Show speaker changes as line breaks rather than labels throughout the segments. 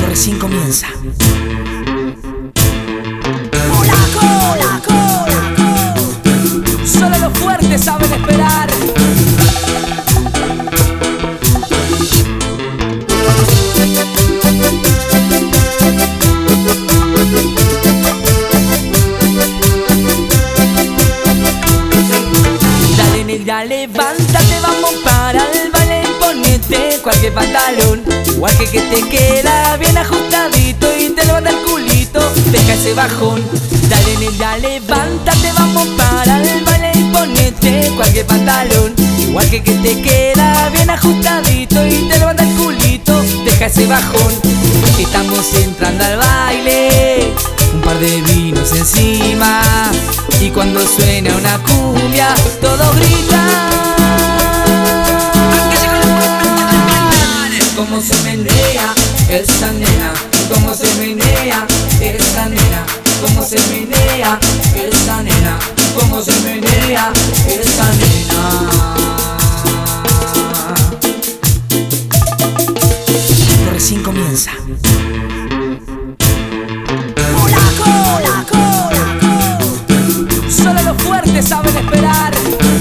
recién comienza. Solo los fuertes saben esperar. Dale negra, levántate, vamos para el baile. Ponete cualquier pantalón, igual que te queda bien ajustadito y te levanta el culito, deja ese bajón. Dale negra, levántate, vamos para el baile. Ponete cualquier pantalón, igual que te queda bien ajustadito y te levanta el culito, deja ese bajón. Estamos entrando al baile, un par de vinos encima, y cuando suena una cumbia todos gritan. Cómo se menea esa nena, cómo se menea esa nena, cómo se menea esa nena, cómo se menea esa nena. Recién comienza. Solo los fuertes saben esperar.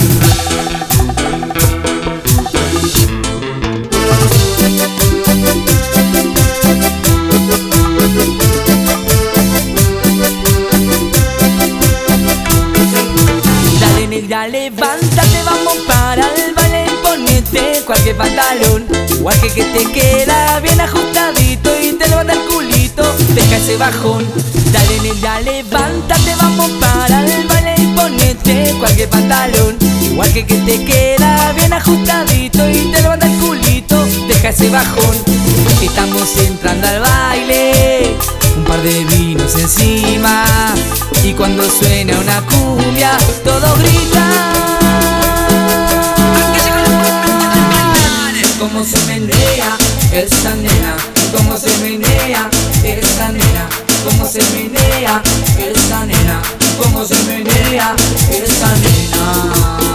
Dale negra, levántate, vamos para el baile. Ponete cualquier pantalón, igual que te queda bien ajustadito y te levanta el culito, deja ese bajón. Dale negra, levántate, vamos para el baile. Ponete cualquier pantalón, igual que te queda bien ajustadito y te levanta el culito, deja ese bajón. Estamos entrando al baile, un par de vinos encima, y cuando suena una cumbia todos gritan. Cómo se menea esa nena, cómo se menea esa nena, cómo se menea esa nena, cómo se menea esa nena.